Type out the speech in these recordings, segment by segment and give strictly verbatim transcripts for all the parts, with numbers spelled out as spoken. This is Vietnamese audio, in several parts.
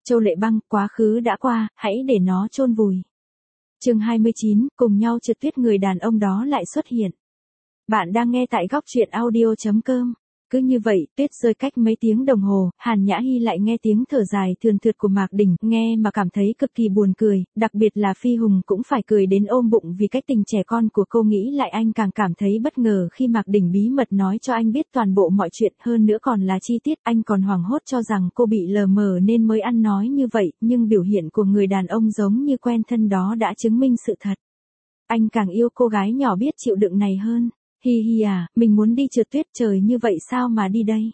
Châu Lệ Băng, quá khứ đã qua, hãy để nó chôn vùi. Chương hai mươi chín, cùng nhau trượt tuyết người đàn ông đó lại xuất hiện. Bạn đang nghe tại góc truyện audio chấm com. Cứ như vậy, tuyết rơi cách mấy tiếng đồng hồ, Hàn Nhã Hi lại nghe tiếng thở dài thườn thượt của Mạc Đình, nghe mà cảm thấy cực kỳ buồn cười, đặc biệt là Phi Hùng cũng phải cười đến ôm bụng vì cách tình trẻ con của cô, nghĩ lại anh càng cảm thấy bất ngờ khi Mạc Đình bí mật nói cho anh biết toàn bộ mọi chuyện, hơn nữa còn là chi tiết, anh còn hoảng hốt cho rằng cô bị lờ mờ nên mới ăn nói như vậy, nhưng biểu hiện của người đàn ông giống như quen thân đó đã chứng minh sự thật. Anh càng yêu cô gái nhỏ biết chịu đựng này hơn. Hi hi à, mình muốn đi trượt tuyết, trời như vậy sao mà đi đây?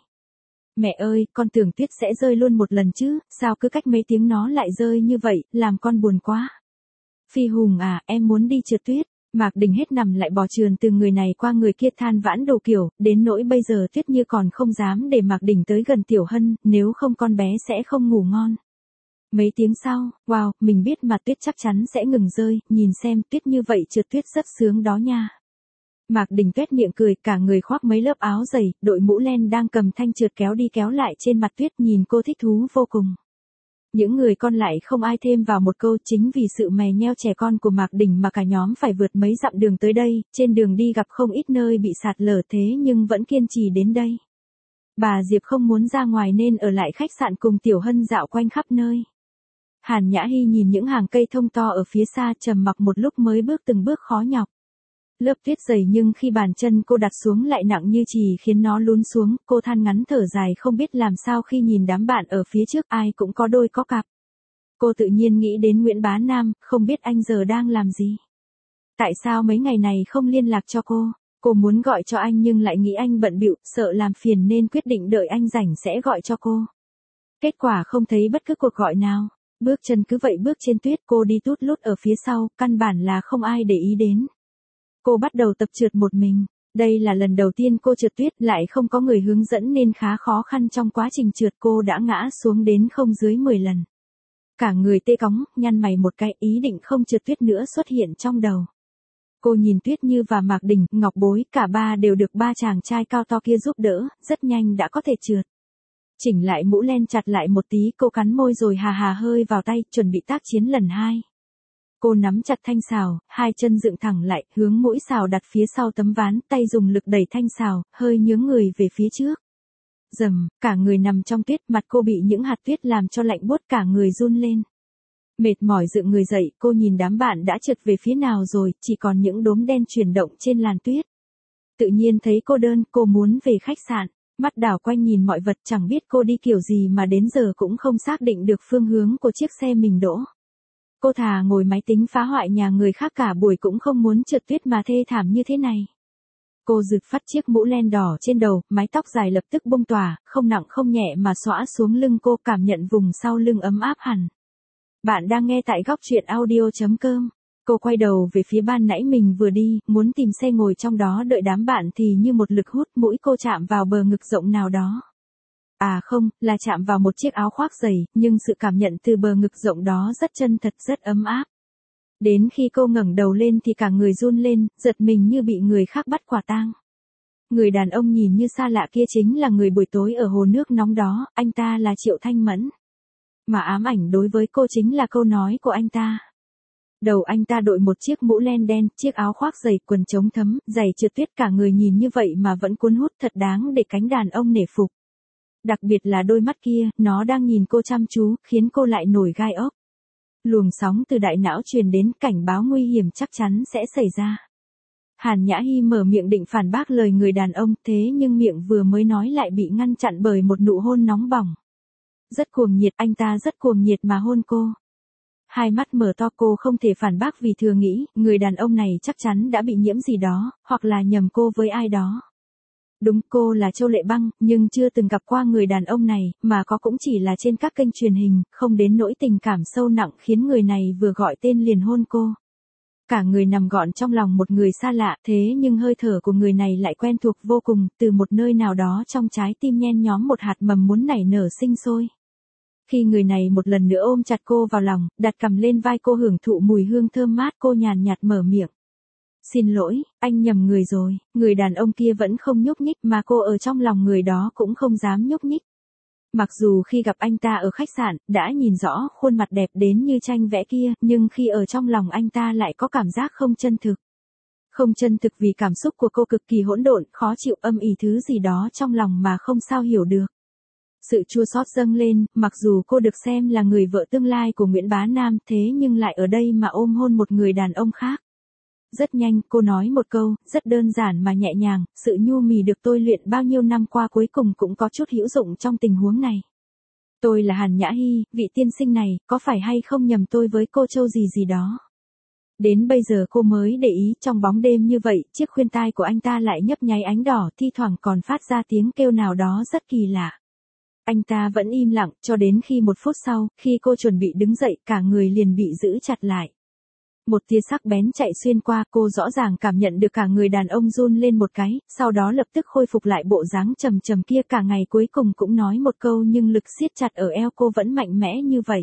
Mẹ ơi, con tưởng tuyết sẽ rơi luôn một lần chứ, sao cứ cách mấy tiếng nó lại rơi như vậy, làm con buồn quá. Phi Hùng à, em muốn đi trượt tuyết. Mạc Đình hết nằm lại bò trườn từ người này qua người kia than vãn đồ kiểu, đến nỗi bây giờ Tuyết Như còn không dám để Mạc Đình tới gần Tiểu Hân, nếu không con bé sẽ không ngủ ngon. Mấy tiếng sau, wow, mình biết mà tuyết chắc chắn sẽ ngừng rơi, nhìn xem Tuyết Như vậy trượt tuyết rất sướng đó nha. Mạc Đình tuét miệng cười, cả người khoác mấy lớp áo dày, đội mũ len đang cầm thanh trượt kéo đi kéo lại trên mặt tuyết, nhìn cô thích thú vô cùng. Những người còn lại không ai thêm vào một câu, chính vì sự mè nheo trẻ con của Mạc Đình mà cả nhóm phải vượt mấy dặm đường tới đây, trên đường đi gặp không ít nơi bị sạt lở thế nhưng vẫn kiên trì đến đây. Bà Diệp không muốn ra ngoài nên ở lại khách sạn cùng Tiểu Hân dạo quanh khắp nơi. Hàn Nhã Hi nhìn những hàng cây thông to ở phía xa, trầm mặc một lúc mới bước từng bước khó nhọc. Lớp tuyết dày nhưng khi bàn chân cô đặt xuống lại nặng như chì khiến nó lún xuống, cô than ngắn thở dài không biết làm sao khi nhìn đám bạn ở phía trước ai cũng có đôi có cặp. Cô tự nhiên nghĩ đến Nguyễn Bá Nam, không biết anh giờ đang làm gì. Tại sao mấy ngày này không liên lạc cho cô? Cô muốn gọi cho anh nhưng lại nghĩ anh bận bịu, sợ làm phiền nên quyết định đợi anh rảnh sẽ gọi cho cô. Kết quả không thấy bất cứ cuộc gọi nào. Bước chân cứ vậy bước trên tuyết, cô đi tút lút ở phía sau, căn bản là không ai để ý đến. Cô bắt đầu tập trượt một mình. Đây là lần đầu tiên cô trượt tuyết, lại không có người hướng dẫn nên khá khó khăn, trong quá trình trượt cô đã ngã xuống đến không dưới mười lần. Cả người tê cóng, nhăn mày một cái, ý định không trượt tuyết nữa xuất hiện trong đầu. Cô nhìn Tuyết Như và Mạc Đình, Ngọc Bối, cả ba đều được ba chàng trai cao to kia giúp đỡ, rất nhanh đã có thể trượt. Chỉnh lại mũ len chặt lại một tí, cô cắn môi rồi hà hà hơi vào tay, chuẩn bị tác chiến lần hai. Cô nắm chặt thanh sào, hai chân dựng thẳng lại, hướng mũi sào đặt phía sau tấm ván, tay dùng lực đẩy thanh sào, hơi nhướng người về phía trước. Dầm, cả người nằm trong tuyết, mặt cô bị những hạt tuyết làm cho lạnh buốt, cả người run lên. Mệt mỏi dựng người dậy, cô nhìn đám bạn đã trượt về phía nào rồi, chỉ còn những đốm đen chuyển động trên làn tuyết. Tự nhiên thấy cô đơn, cô muốn về khách sạn, mắt đảo quanh nhìn mọi vật, chẳng biết cô đi kiểu gì mà đến giờ cũng không xác định được phương hướng của chiếc xe mình đỗ. Cô thà ngồi máy tính phá hoại nhà người khác cả buổi cũng không muốn trượt tuyết mà thê thảm như thế này. Cô giựt phát chiếc mũ len đỏ trên đầu, mái tóc dài lập tức bung tỏa, không nặng không nhẹ mà xõa xuống lưng cô, cảm nhận vùng sau lưng ấm áp hẳn. Bạn đang nghe tại góc truyện audio chấm com. Cô quay đầu về phía ban nãy mình vừa đi, muốn tìm xe ngồi trong đó đợi đám bạn thì như một lực hút, mũi cô chạm vào bờ ngực rộng nào đó. À không, là chạm vào một chiếc áo khoác dày, nhưng sự cảm nhận từ bờ ngực rộng đó rất chân thật, rất ấm áp. Đến khi cô ngẩng đầu lên thì cả người run lên, giật mình như bị người khác bắt quả tang. Người đàn ông nhìn như xa lạ kia chính là người buổi tối ở hồ nước nóng đó, anh ta là Triệu Thanh Mẫn. Mà ám ảnh đối với cô chính là câu nói của anh ta. Đầu anh ta đội một chiếc mũ len đen, chiếc áo khoác dày, quần chống thấm, giày trượt tuyết, cả người nhìn như vậy mà vẫn cuốn hút, thật đáng để cánh đàn ông nể phục. Đặc biệt là đôi mắt kia, nó đang nhìn cô chăm chú, khiến cô lại nổi gai ốc. Luồng sóng từ đại não truyền đến, cảnh báo nguy hiểm chắc chắn sẽ xảy ra. Hàn Nhã Hi mở miệng định phản bác lời người đàn ông, thế nhưng miệng vừa mới nói lại bị ngăn chặn bởi một nụ hôn nóng bỏng. Rất cuồng nhiệt, anh ta rất cuồng nhiệt mà hôn cô. Hai mắt mở to, cô không thể phản bác vì thừa nghĩ, người đàn ông này chắc chắn đã bị nhiễm gì đó, hoặc là nhầm cô với ai đó. Đúng, cô là Châu Lệ Băng, nhưng chưa từng gặp qua người đàn ông này, mà có cũng chỉ là trên các kênh truyền hình, không đến nỗi tình cảm sâu nặng khiến người này vừa gọi tên liền hôn cô. Cả người nằm gọn trong lòng một người xa lạ, thế nhưng hơi thở của người này lại quen thuộc vô cùng, từ một nơi nào đó trong trái tim nhen nhóm một hạt mầm muốn nảy nở sinh sôi. Khi người này một lần nữa ôm chặt cô vào lòng, đặt cằm lên vai cô hưởng thụ mùi hương thơm mát, cô nhàn nhạt mở miệng. Xin lỗi, anh nhầm người rồi, người đàn ông kia vẫn không nhúc nhích mà cô ở trong lòng người đó cũng không dám nhúc nhích. Mặc dù khi gặp anh ta ở khách sạn, đã nhìn rõ khuôn mặt đẹp đến như tranh vẽ kia, nhưng khi ở trong lòng anh ta lại có cảm giác không chân thực. Không chân thực vì cảm xúc của cô cực kỳ hỗn độn, khó chịu, âm ỉ thứ gì đó trong lòng mà không sao hiểu được. Sự chua xót dâng lên, mặc dù cô được xem là người vợ tương lai của Nguyễn Bá Nam, thế nhưng lại ở đây mà ôm hôn một người đàn ông khác. Rất nhanh, cô nói một câu, rất đơn giản mà nhẹ nhàng, sự nhu mì được tôi luyện bao nhiêu năm qua cuối cùng cũng có chút hữu dụng trong tình huống này. Tôi là Hàn Nhã Hy, vị tiên sinh này, có phải hay không nhầm tôi với cô Châu gì gì đó. Đến bây giờ cô mới để ý, trong bóng đêm như vậy, chiếc khuyên tai của anh ta lại nhấp nháy ánh đỏ, thi thoảng còn phát ra tiếng kêu nào đó rất kỳ lạ. Anh ta vẫn im lặng, cho đến khi một phút sau, khi cô chuẩn bị đứng dậy, cả người liền bị giữ chặt lại. Một tia sắc bén chạy xuyên qua, cô rõ ràng cảm nhận được cả người đàn ông run lên một cái, sau đó lập tức khôi phục lại bộ dáng trầm trầm kia, cả ngày cuối cùng cũng nói một câu nhưng lực siết chặt ở eo cô vẫn mạnh mẽ như vậy.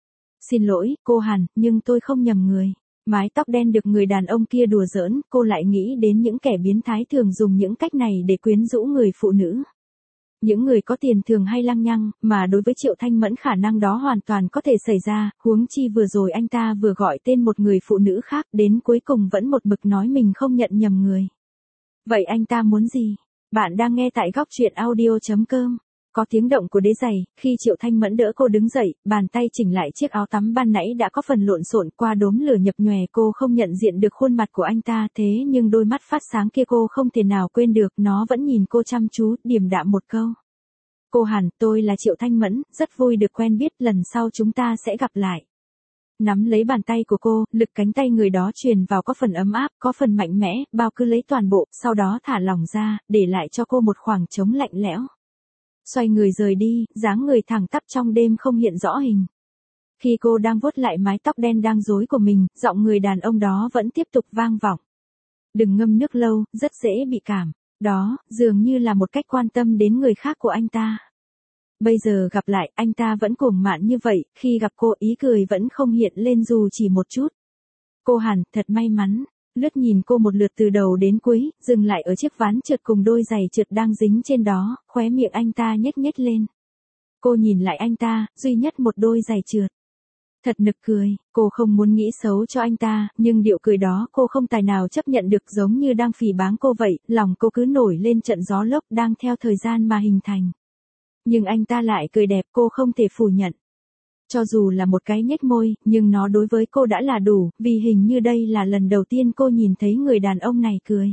Xin lỗi, cô Hàn, nhưng tôi không nhầm người. Mái tóc đen được người đàn ông kia đùa giỡn, cô lại nghĩ đến những kẻ biến thái thường dùng những cách này để quyến rũ người phụ nữ. Những người có tiền thường hay lăng nhăng, mà đối với Triệu Thanh Mẫn khả năng đó hoàn toàn có thể xảy ra, huống chi vừa rồi anh ta vừa gọi tên một người phụ nữ khác, đến cuối cùng vẫn một mực nói mình không nhận nhầm người. Vậy anh ta muốn gì? Bạn đang nghe tại góc truyện audio chấm com. Có tiếng động của đế giày, khi Triệu Thanh Mẫn đỡ cô đứng dậy, bàn tay chỉnh lại chiếc áo tắm ban nãy đã có phần lộn xộn, qua đốm lửa nhập nhòe cô không nhận diện được khuôn mặt của anh ta, thế nhưng đôi mắt phát sáng kia cô không thể nào quên được, nó vẫn nhìn cô chăm chú, điềm đạm một câu. Cô Hàn, tôi là Triệu Thanh Mẫn, rất vui được quen biết, lần sau chúng ta sẽ gặp lại. Nắm lấy bàn tay của cô, lực cánh tay người đó truyền vào có phần ấm áp, có phần mạnh mẽ, bao cứ lấy toàn bộ, sau đó thả lỏng ra, để lại cho cô một khoảng trống lạnh lẽo. Xoay người rời đi, dáng người thẳng tắp trong đêm không hiện rõ hình. Khi cô đang vuốt lại mái tóc đen đang rối của mình, giọng người đàn ông đó vẫn tiếp tục vang vọng. Đừng ngâm nước lâu, rất dễ bị cảm. Đó, dường như là một cách quan tâm đến người khác của anh ta. Bây giờ gặp lại, anh ta vẫn cuồng mạn như vậy, khi gặp cô ý cười vẫn không hiện lên dù chỉ một chút. Cô Hàn, thật may mắn. Lướt nhìn cô một lượt từ đầu đến cuối, dừng lại ở chiếc ván trượt cùng đôi giày trượt đang dính trên đó, khóe miệng anh ta nhếch nhếch lên. Cô nhìn lại anh ta, duy nhất một đôi giày trượt. Thật nực cười, cô không muốn nghĩ xấu cho anh ta, nhưng điệu cười đó cô không tài nào chấp nhận được, giống như đang phỉ báng cô vậy, lòng cô cứ nổi lên trận gió lốc đang theo thời gian mà hình thành. Nhưng anh ta lại cười đẹp, cô không thể phủ nhận. Cho dù là một cái nhếch môi, nhưng nó đối với cô đã là đủ, vì hình như đây là lần đầu tiên cô nhìn thấy người đàn ông này cười.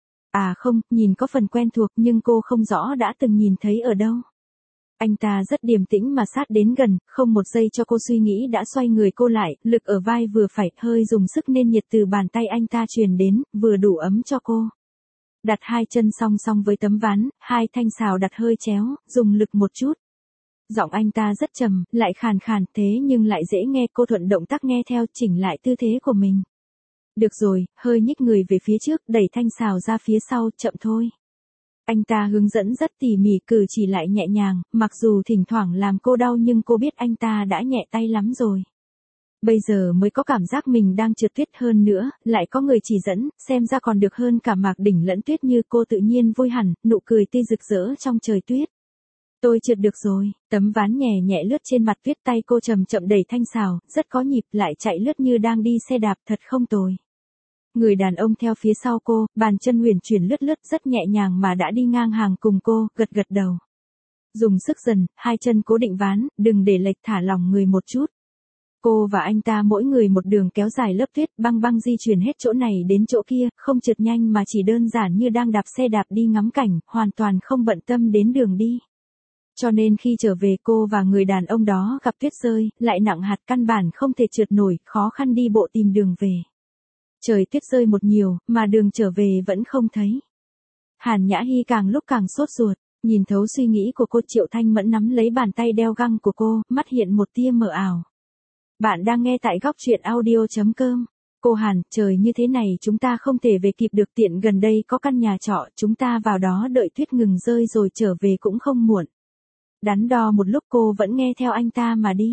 À không, nhìn có phần quen thuộc nhưng cô không rõ đã từng nhìn thấy ở đâu. Anh ta rất điềm tĩnh mà sát đến gần, không một giây cho cô suy nghĩ đã xoay người cô lại, lực ở vai vừa phải, hơi dùng sức nên nhiệt từ bàn tay anh ta truyền đến, vừa đủ ấm cho cô. Đặt hai chân song song với tấm ván, hai thanh sào đặt hơi chéo, dùng lực một chút. Giọng anh ta rất trầm, lại khàn khàn, thế nhưng lại dễ nghe, cô thuận động tác nghe theo, chỉnh lại tư thế của mình. Được rồi, hơi nhích người về phía trước, đẩy thanh sào ra phía sau, chậm thôi. Anh ta hướng dẫn rất tỉ mỉ, cử chỉ lại nhẹ nhàng, mặc dù thỉnh thoảng làm cô đau nhưng cô biết anh ta đã nhẹ tay lắm rồi. Bây giờ mới có cảm giác mình đang trượt tuyết, hơn nữa, lại có người chỉ dẫn, xem ra còn được hơn cả Mạc Đỉnh lẫn tuyết như cô, tự nhiên vui hẳn, nụ cười tươi rực rỡ trong trời tuyết. Tôi trượt được rồi, tấm ván nhẹ nhẹ lướt trên mặt tuyết, tay cô chậm chậm đẩy thanh sào, rất có nhịp, lại chạy lướt như đang đi xe đạp, thật không tồi. Người đàn ông theo phía sau cô, bàn chân huyền chuyển lướt lướt rất nhẹ nhàng mà đã đi ngang hàng cùng cô, gật gật đầu. Dùng sức dần, hai chân cố định ván, đừng để lệch, thả lỏng người một chút. Cô và anh ta mỗi người một đường kéo dài lớp tuyết, băng băng di chuyển hết chỗ này đến chỗ kia, không trượt nhanh mà chỉ đơn giản như đang đạp xe đạp đi ngắm cảnh, hoàn toàn không bận tâm đến đường đi. Cho nên khi trở về cô và người đàn ông đó gặp tuyết rơi, lại nặng hạt, căn bản không thể trượt nổi, khó khăn đi bộ tìm đường về. Trời tuyết rơi một nhiều, mà đường trở về vẫn không thấy. Hàn Nhã Hy càng lúc càng sốt ruột, nhìn thấu suy nghĩ của cô. Triệu Thanh Mẫn nắm lấy bàn tay đeo găng của cô, mắt hiện một tia mờ ảo. Bạn đang nghe tại góc truyện audio chấm com. Cô Hàn, trời như thế này chúng ta không thể về kịp được, tiện gần đây có căn nhà trọ, chúng ta vào đó đợi tuyết ngừng rơi rồi trở về cũng không muộn. Đắn đo một lúc cô vẫn nghe theo anh ta mà đi.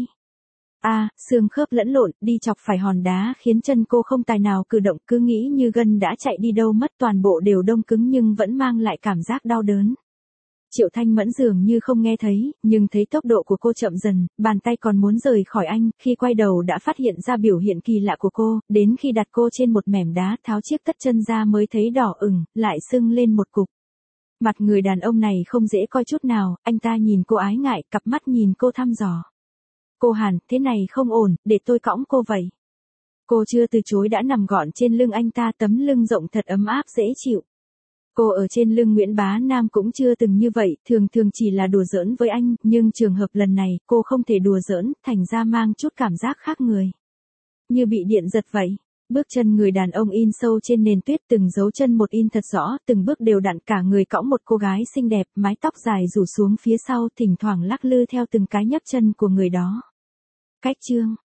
À, xương khớp lẫn lộn, đi chọc phải hòn đá khiến chân cô không tài nào cử động, cứ nghĩ như gân đã chạy đi đâu mất, toàn bộ đều đông cứng nhưng vẫn mang lại cảm giác đau đớn. Triệu Thanh Mẫn dường như không nghe thấy, nhưng thấy tốc độ của cô chậm dần, bàn tay còn muốn rời khỏi anh, khi quay đầu đã phát hiện ra biểu hiện kỳ lạ của cô, đến khi đặt cô trên một mẻm đá tháo chiếc tất chân ra mới thấy đỏ ửng, lại sưng lên một cục. Mặt người đàn ông này không dễ coi chút nào, anh ta nhìn cô ái ngại, cặp mắt nhìn cô thăm dò. Cô Hàn, thế này không ổn, để tôi cõng cô vậy. Cô chưa từ chối đã nằm gọn trên lưng anh ta, tấm lưng rộng thật ấm áp dễ chịu. Cô ở trên lưng Nguyễn Bá Nam cũng chưa từng như vậy, thường thường chỉ là đùa giỡn với anh, nhưng trường hợp lần này, cô không thể đùa giỡn, thành ra mang chút cảm giác khác người. Như bị điện giật vậy. Bước chân người đàn ông in sâu trên nền tuyết, từng dấu chân một in thật rõ, từng bước đều đặn, cả người cõng một cô gái xinh đẹp, mái tóc dài rủ xuống phía sau, thỉnh thoảng lắc lư theo từng cái nhấc chân của người đó. Cách chương